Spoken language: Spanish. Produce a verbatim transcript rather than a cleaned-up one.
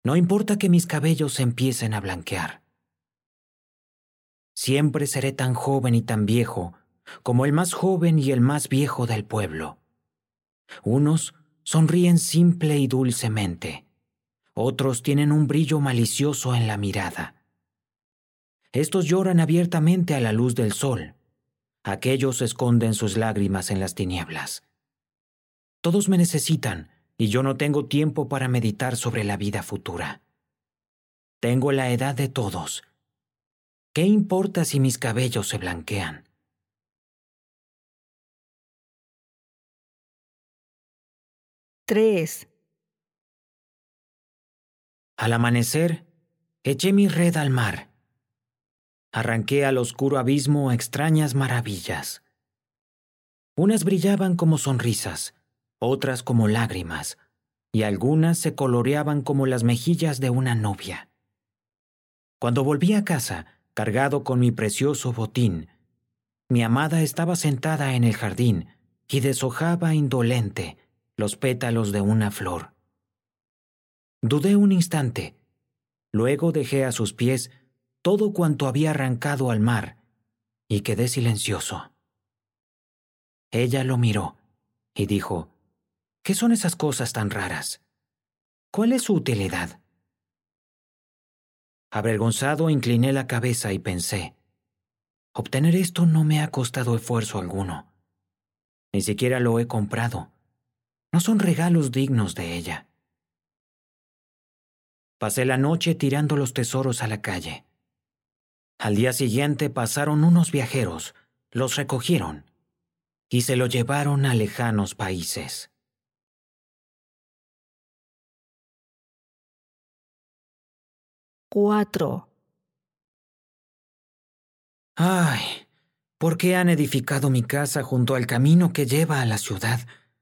No importa que mis cabellos empiecen a blanquear. Siempre seré tan joven y tan viejo como el más joven y el más viejo del pueblo. Unos sonríen simple y dulcemente. Otros tienen un brillo malicioso en la mirada. Estos lloran abiertamente a la luz del sol. Aquellos esconden sus lágrimas en las tinieblas. Todos me necesitan y yo no tengo tiempo para meditar sobre la vida futura. Tengo la edad de todos. ¿Qué importa si mis cabellos se blanquean? Tres. Al amanecer, eché mi red al mar. Arranqué al oscuro abismo extrañas maravillas. Unas brillaban como sonrisas, otras como lágrimas, y algunas se coloreaban como las mejillas de una novia. Cuando volví a casa, cargado con mi precioso botín, mi amada estaba sentada en el jardín y deshojaba indolente los pétalos de una flor. Dudé un instante, luego dejé a sus pies todo cuanto había arrancado al mar y quedé silencioso. Ella lo miró y dijo, ¿qué son esas cosas tan raras? ¿Cuál es su utilidad? Avergonzado incliné la cabeza y pensé, obtener esto no me ha costado esfuerzo alguno. Ni siquiera lo he comprado. No son regalos dignos de ella. Pasé la noche tirando los tesoros a la calle. Al día siguiente pasaron unos viajeros, los recogieron y se lo llevaron a lejanos países. Cuatro. Ay, ¿por qué han edificado mi casa junto al camino que lleva a la ciudad?